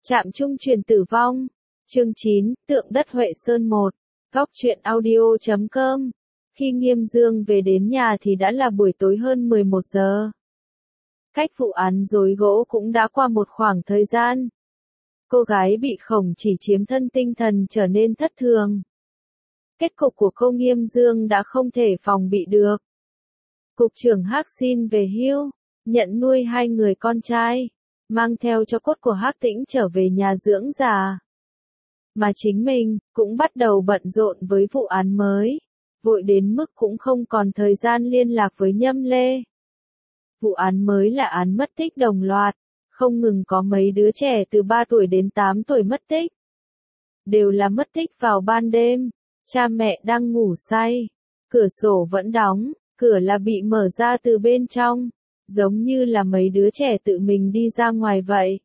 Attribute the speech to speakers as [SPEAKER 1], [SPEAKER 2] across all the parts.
[SPEAKER 1] Trạm trung truyền tử vong. Chương 9, Tượng đất Huệ Sơn 1. Góc truyện audio.com. Khi Nghiêm Dương về đến nhà thì đã là buổi tối hơn 11 giờ. Cách vụ án rối gỗ cũng đã qua một khoảng thời gian. Cô gái bị Khổng Chỉ chiếm thân tinh thần trở nên thất thường. Kết cục của cô Nghiêm Dương đã không thể phòng bị được. Cục trưởng Hắc xin về hưu, nhận nuôi 2 người con trai, mang theo cho cốt của Hắc Tĩnh trở về nhà dưỡng già. Mà chính mình cũng bắt đầu bận rộn với vụ án mới, vội đến mức cũng không còn thời gian liên lạc với Nhâm Lê. Vụ án mới là án mất tích đồng loạt, không ngừng có mấy đứa trẻ từ 3 tuổi đến 8 tuổi mất tích. Đều là mất tích vào ban đêm, cha mẹ đang ngủ say, cửa sổ vẫn đóng, cửa là bị mở ra từ bên trong, giống như là mấy đứa trẻ tự mình đi ra ngoài vậy.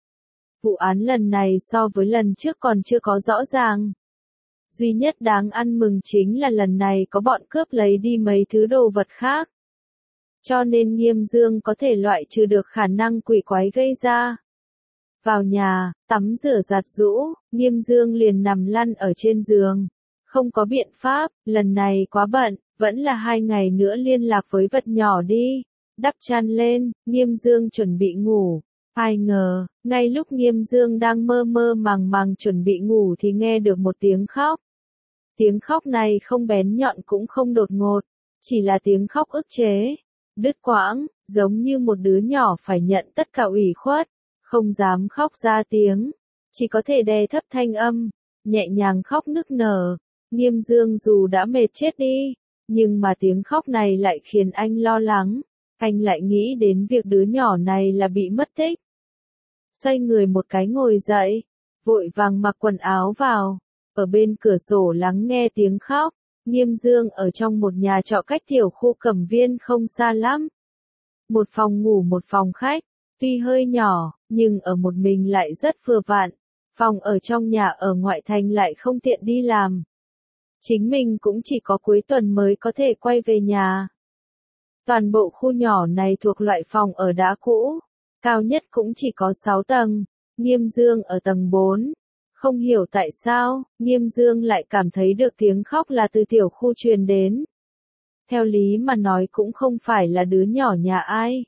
[SPEAKER 1] Vụ án lần này so với lần trước còn chưa có rõ ràng. Duy nhất đáng ăn mừng chính là lần này có bọn cướp lấy đi mấy thứ đồ vật khác. Cho nên Nghiêm Dương có thể loại trừ được khả năng quỷ quái gây ra. Vào nhà, tắm rửa giặt giũ, Nghiêm Dương liền nằm lăn ở trên giường. Không có biện pháp, lần này quá bận, vẫn là 2 ngày nữa liên lạc với vật nhỏ đi. Đắp chăn lên, Nghiêm Dương chuẩn bị ngủ. Ai ngờ, ngay lúc Nghiêm Dương đang mơ mơ màng màng chuẩn bị ngủ thì nghe được một tiếng khóc. Tiếng khóc này không bén nhọn cũng không đột ngột, chỉ là tiếng khóc ức chế, đứt quãng, giống như một đứa nhỏ phải nhận tất cả ủy khuất, không dám khóc ra tiếng, chỉ có thể đè thấp thanh âm, nhẹ nhàng khóc nức nở. Nghiêm Dương dù đã mệt chết đi, nhưng mà tiếng khóc này lại khiến anh lo lắng, anh lại nghĩ đến việc đứa nhỏ này là bị mất tích. Xoay người một cái ngồi dậy, vội vàng mặc quần áo vào, ở bên cửa sổ lắng nghe tiếng khóc. Nghiêm Dương ở trong một nhà trọ cách tiểu khu Cẩm Viên không xa lắm. Một phòng ngủ một phòng khách, tuy hơi nhỏ, nhưng ở một mình lại rất vừa vặn. Phòng ở trong nhà ở ngoại thành lại không tiện đi làm. Chính mình cũng chỉ có cuối tuần mới có thể quay về nhà. Toàn bộ khu nhỏ này thuộc loại phòng ở đá cũ, cao nhất cũng chỉ có 6 tầng, Nghiêm Dương ở tầng 4. Không hiểu tại sao, Nghiêm Dương lại cảm thấy được tiếng khóc là từ tiểu khu truyền đến. Theo lý mà nói cũng không phải là đứa nhỏ nhà ai.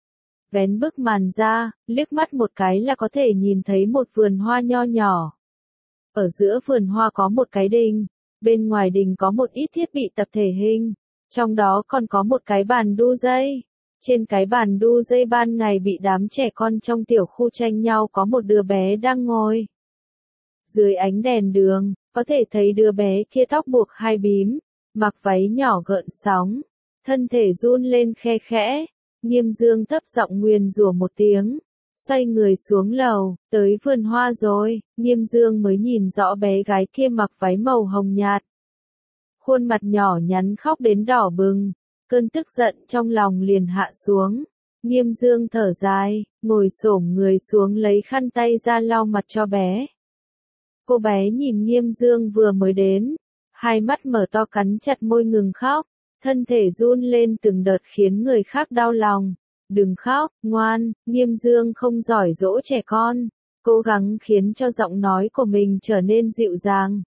[SPEAKER 1] Vén bức màn ra, liếc mắt một cái là có thể nhìn thấy một vườn hoa nho nhỏ. Ở giữa vườn hoa có một cái đình, bên ngoài đình có một ít thiết bị tập thể hình, trong đó còn có một cái bàn đu dây. Trên cái bàn đu dây ban ngày bị đám trẻ con trong tiểu khu tranh nhau có một đứa bé đang ngồi. Dưới ánh đèn đường, có thể thấy đứa bé kia tóc buộc 2 bím, mặc váy nhỏ gợn sóng, thân thể run lên khe khẽ. Nghiêm Dương thấp giọng nguyền rủa một tiếng, xoay người xuống lầu, tới vườn hoa rồi, Nghiêm Dương mới nhìn rõ bé gái kia mặc váy màu hồng nhạt. Khuôn mặt nhỏ nhắn khóc đến đỏ bừng, cơn tức giận trong lòng liền hạ xuống. Nghiêm Dương thở dài, ngồi xổm người xuống lấy khăn tay ra lau mặt cho bé. Cô bé nhìn Nghiêm Dương vừa mới đến, hai mắt mở to cắn chặt môi ngừng khóc, thân thể run lên từng đợt khiến người khác đau lòng. Đừng khóc, ngoan, Nghiêm Dương không giỏi dỗ trẻ con, cố gắng khiến cho giọng nói của mình trở nên dịu dàng.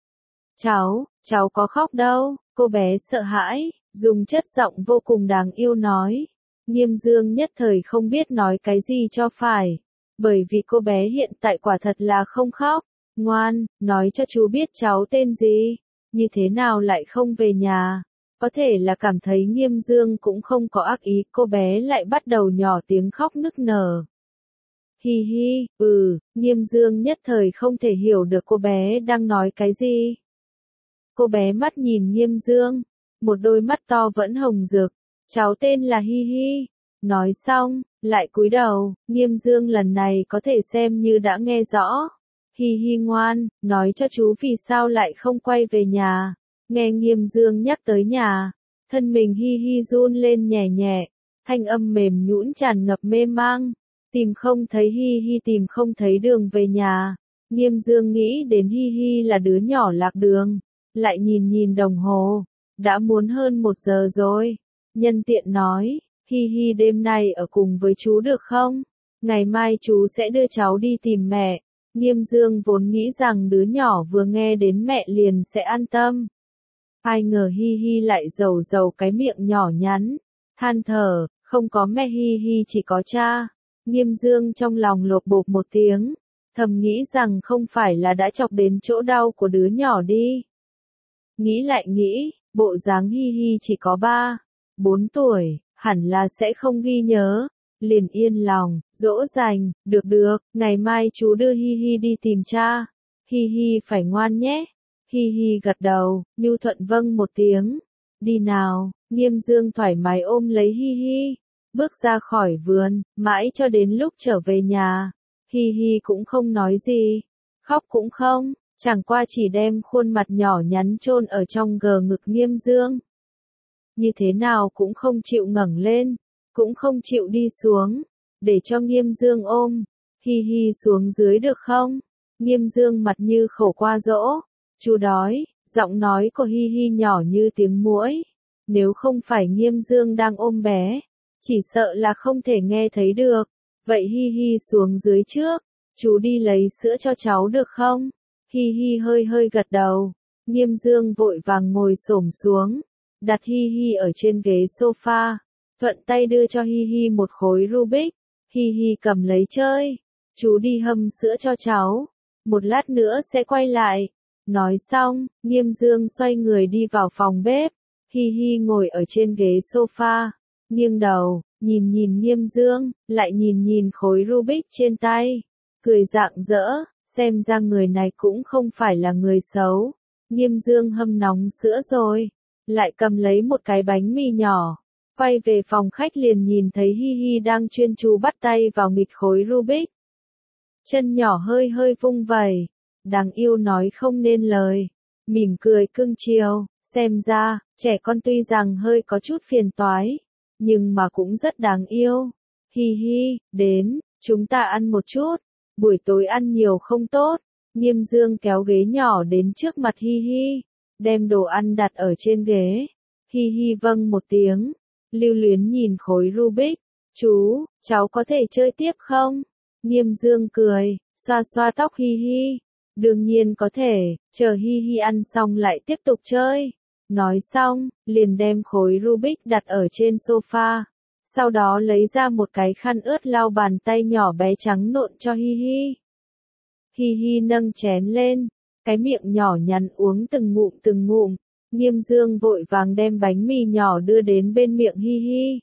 [SPEAKER 1] Cháu có khóc đâu, cô bé sợ hãi, dùng chất giọng vô cùng đáng yêu nói. Nghiêm Dương nhất thời không biết nói cái gì cho phải, bởi vì cô bé hiện tại quả thật là không khóc. Ngoan, nói cho chú biết cháu tên gì, như thế nào lại không về nhà. Có thể là cảm thấy Nghiêm Dương cũng không có ác ý, cô bé lại bắt đầu nhỏ tiếng khóc nức nở. Hi hi, Nghiêm Dương nhất thời không thể hiểu được cô bé đang nói cái gì. Cô bé mắt nhìn Nghiêm Dương, một đôi mắt to vẫn hồng rực, cháu tên là Hi hi. Nói xong, lại cúi đầu, Nghiêm Dương lần này có thể xem như đã nghe rõ. Hi hi ngoan, nói cho chú vì sao lại không quay về nhà. Nghe Nghiêm Dương nhắc tới nhà, thân mình Hi hi run lên nhẹ nhẹ, thanh âm mềm nhũn tràn ngập mê mang. Tìm không thấy Hi hi, tìm không thấy đường về nhà. Nghiêm Dương nghĩ đến Hi hi là đứa nhỏ lạc đường, lại nhìn đồng hồ, đã muốn hơn 1 giờ rồi. Nhân tiện nói, Hi hi đêm nay ở cùng với chú được không? Ngày mai chú sẽ đưa cháu đi tìm mẹ. Nghiêm Dương vốn nghĩ rằng đứa nhỏ vừa nghe đến mẹ liền sẽ an tâm. Ai ngờ Hi Hi lại rầu rầu cái miệng nhỏ nhắn, than thở, không có mẹ Hi Hi chỉ có cha. Nghiêm Dương trong lòng lột bột một tiếng, thầm nghĩ rằng không phải là đã chọc đến chỗ đau của đứa nhỏ đi. Nghĩ lại nghĩ, bộ dáng Hi Hi chỉ có 3, 4 tuổi, hẳn là sẽ không ghi nhớ. Liền yên lòng, dỗ dành, được, ngày mai chú đưa Hi Hi đi tìm cha. Hi Hi phải ngoan nhé. Hi Hi gật đầu, nhu thuận vâng một tiếng. Đi nào, Nghiêm Dương thoải mái ôm lấy Hi Hi, bước ra khỏi vườn, mãi cho đến lúc trở về nhà. Hi Hi cũng không nói gì, khóc cũng không, chẳng qua chỉ đem khuôn mặt nhỏ nhắn chôn ở trong gờ ngực Nghiêm Dương. Như thế nào cũng không chịu ngẩng lên, cũng không chịu đi xuống, để cho Nghiêm Dương ôm. Hi Hi xuống dưới được không? Nghiêm Dương mặt như khổ qua dỗ. Chú đói, giọng nói của Hi Hi nhỏ như tiếng muỗi. Nếu không phải Nghiêm Dương đang ôm bé, chỉ sợ là không thể nghe thấy được. Vậy Hi Hi xuống dưới trước, chú đi lấy sữa cho cháu được không? Hi Hi hơi hơi gật đầu. Nghiêm Dương vội vàng ngồi xổm xuống, đặt Hi Hi ở trên ghế sofa, thuận tay đưa cho Hi Hi một khối Rubik. Hi Hi cầm lấy chơi. Chú đi hâm sữa cho cháu, một lát nữa sẽ quay lại. Nói xong, Nghiêm Dương xoay người đi vào phòng bếp. Hi Hi ngồi ở trên ghế sofa, nghiêng đầu, nhìn nhìn Nghiêm Dương, lại nhìn nhìn khối Rubik trên tay, cười rạng rỡ, xem ra người này cũng không phải là người xấu. Nghiêm Dương hâm nóng sữa rồi, lại cầm lấy một cái bánh mì nhỏ, quay về phòng khách liền nhìn thấy Hi Hi đang chuyên chú bắt tay vào nghịch khối Rubik. Chân nhỏ hơi hơi vung vẩy, đáng yêu nói không nên lời, mỉm cười cưng chiều, xem ra, trẻ con tuy rằng hơi có chút phiền toái, nhưng mà cũng rất đáng yêu. Hi Hi, đến, chúng ta ăn một chút, buổi tối ăn nhiều không tốt. Nghiêm Dương kéo ghế nhỏ đến trước mặt Hi Hi, đem đồ ăn đặt ở trên ghế. Hi Hi vâng một tiếng, lưu luyến nhìn khối Rubik. Chú, cháu có thể chơi tiếp không? Nghiêm Dương cười, xoa xoa tóc Hi Hi. Đương nhiên có thể, chờ Hi Hi ăn xong lại tiếp tục chơi. Nói xong, liền đem khối Rubik đặt ở trên sofa. Sau đó lấy ra một cái khăn ướt lau bàn tay nhỏ bé trắng nộn cho Hi Hi. Hi Hi nâng chén lên, cái miệng nhỏ nhắn uống từng ngụm. Nghiêm Dương vội vàng đem bánh mì nhỏ đưa đến bên miệng Hi Hi.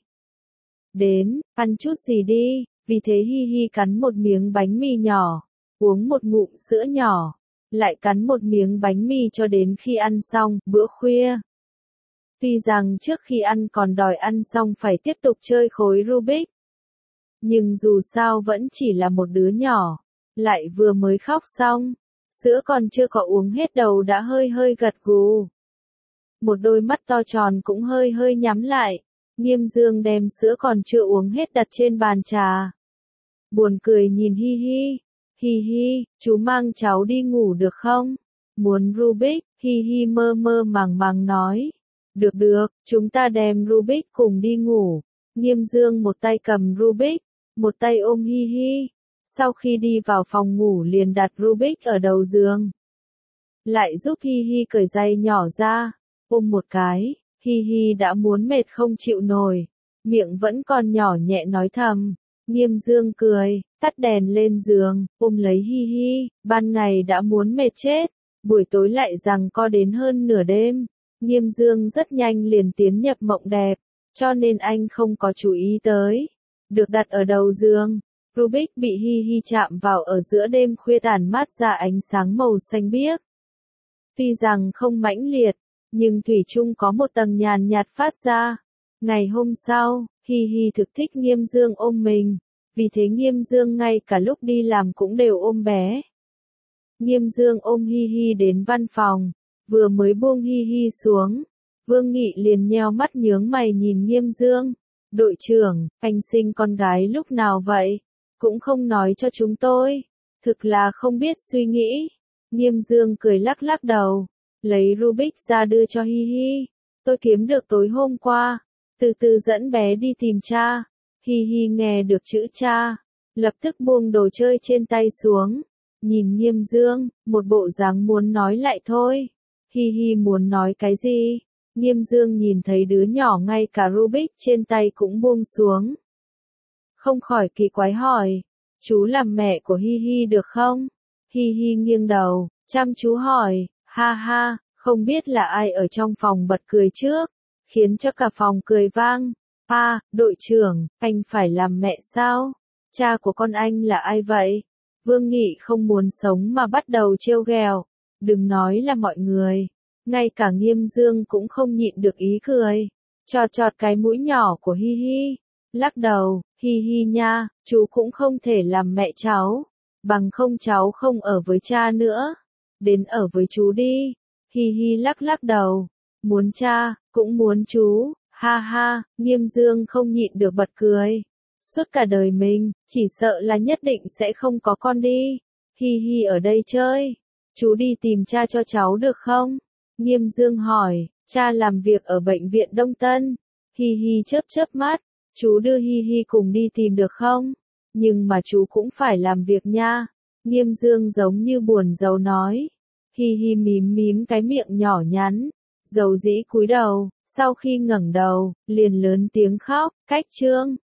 [SPEAKER 1] Đến, ăn chút gì đi, vì thế Hi Hi cắn một miếng bánh mì nhỏ, uống một ngụm sữa nhỏ, lại cắn một miếng bánh mì cho đến khi ăn xong, bữa khuya. Tuy rằng trước khi ăn còn đòi ăn xong phải tiếp tục chơi khối Rubik, nhưng dù sao vẫn chỉ là một đứa nhỏ, lại vừa mới khóc xong, sữa còn chưa có uống hết đầu đã hơi hơi gật gù. Một đôi mắt to tròn cũng hơi hơi nhắm lại. Nghiêm Dương đem sữa còn chưa uống hết đặt trên bàn trà. Buồn cười nhìn Hi Hi. Hi Hi, chú mang cháu đi ngủ được không? Muốn Rubik? Hi Hi mơ mơ màng màng nói. Được, chúng ta đem Rubik cùng đi ngủ. Nghiêm Dương một tay cầm Rubik, một tay ôm Hi Hi. Sau khi đi vào phòng ngủ liền đặt Rubik ở đầu giường. Lại giúp Hi Hi cởi giày nhỏ ra, ôm một cái. Hi Hi đã muốn mệt không chịu nổi, miệng vẫn còn nhỏ nhẹ nói thầm. Nghiêm Dương cười, tắt đèn lên giường, ôm lấy Hi Hi, ban ngày đã muốn mệt chết, buổi tối lại giằng co đến hơn nửa đêm. Nghiêm Dương rất nhanh liền tiến nhập mộng đẹp, cho nên anh không có chú ý tới. Được đặt ở đầu giường, Rubik bị Hi Hi chạm vào ở giữa đêm khuya tản mát ra ánh sáng màu xanh biếc. Tuy rằng không mãnh liệt, nhưng thủy chung có một tầng nhàn nhạt phát ra. Ngày hôm sau, Hi Hi thực thích Nghiêm Dương ôm mình, vì thế Nghiêm Dương ngay cả lúc đi làm cũng đều ôm bé. Nghiêm Dương ôm Hi Hi đến văn phòng, vừa mới buông Hi Hi xuống, Vương Nghị liền nheo mắt nhướng mày nhìn Nghiêm Dương. Đội trưởng, anh sinh con gái lúc nào vậy? Cũng không nói cho chúng tôi. Thực là không biết suy nghĩ. Nghiêm Dương cười lắc lắc đầu, lấy Rubik ra đưa cho Hi Hi. Tôi kiếm được tối hôm qua, từ từ dẫn bé đi tìm cha. Hi Hi nghe được chữ cha, lập tức buông đồ chơi trên tay xuống, nhìn Nghiêm Dương, một bộ dáng muốn nói lại thôi. Hi hi muốn nói cái gì? Nghiêm Dương nhìn thấy đứa nhỏ ngay cả Rubik trên tay cũng buông xuống. Không khỏi kỳ quái hỏi, chú làm mẹ của Hi hi được không? Hi hi nghiêng đầu, chăm chú hỏi, ha ha, không biết là ai ở trong phòng bật cười trước, khiến cho cả phòng cười vang. Đội trưởng, anh phải làm mẹ sao? Cha của con anh là ai vậy? Vương Nghị không muốn sống mà bắt đầu trêu ghẹo. Đừng nói là mọi người, ngay cả Nghiêm Dương cũng không nhịn được ý cười. Chọt chọt cái mũi nhỏ của Hi hi, lắc đầu, hi hi nha, chú cũng không thể làm mẹ cháu, bằng không cháu không ở với cha nữa, đến ở với chú đi. Hi hi lắc lắc đầu, muốn cha, cũng muốn chú, ha ha, Nghiêm Dương không nhịn được bật cười. Suốt cả đời mình, chỉ sợ là nhất định sẽ không có con đi. Hi hi ở đây chơi, chú đi tìm cha cho cháu được không? Nghiêm Dương hỏi, cha làm việc ở bệnh viện Đông Tân. Hi hi chớp chớp mắt, chú đưa hi hi cùng đi tìm được không? Nhưng mà chú cũng phải làm việc nha. Nghiêm Dương giống như buồn rầu nói. Hi hi mím mím cái miệng nhỏ nhắn, dầu dĩ cúi đầu, sau khi ngẩng đầu, liền lớn tiếng khóc, cách trương.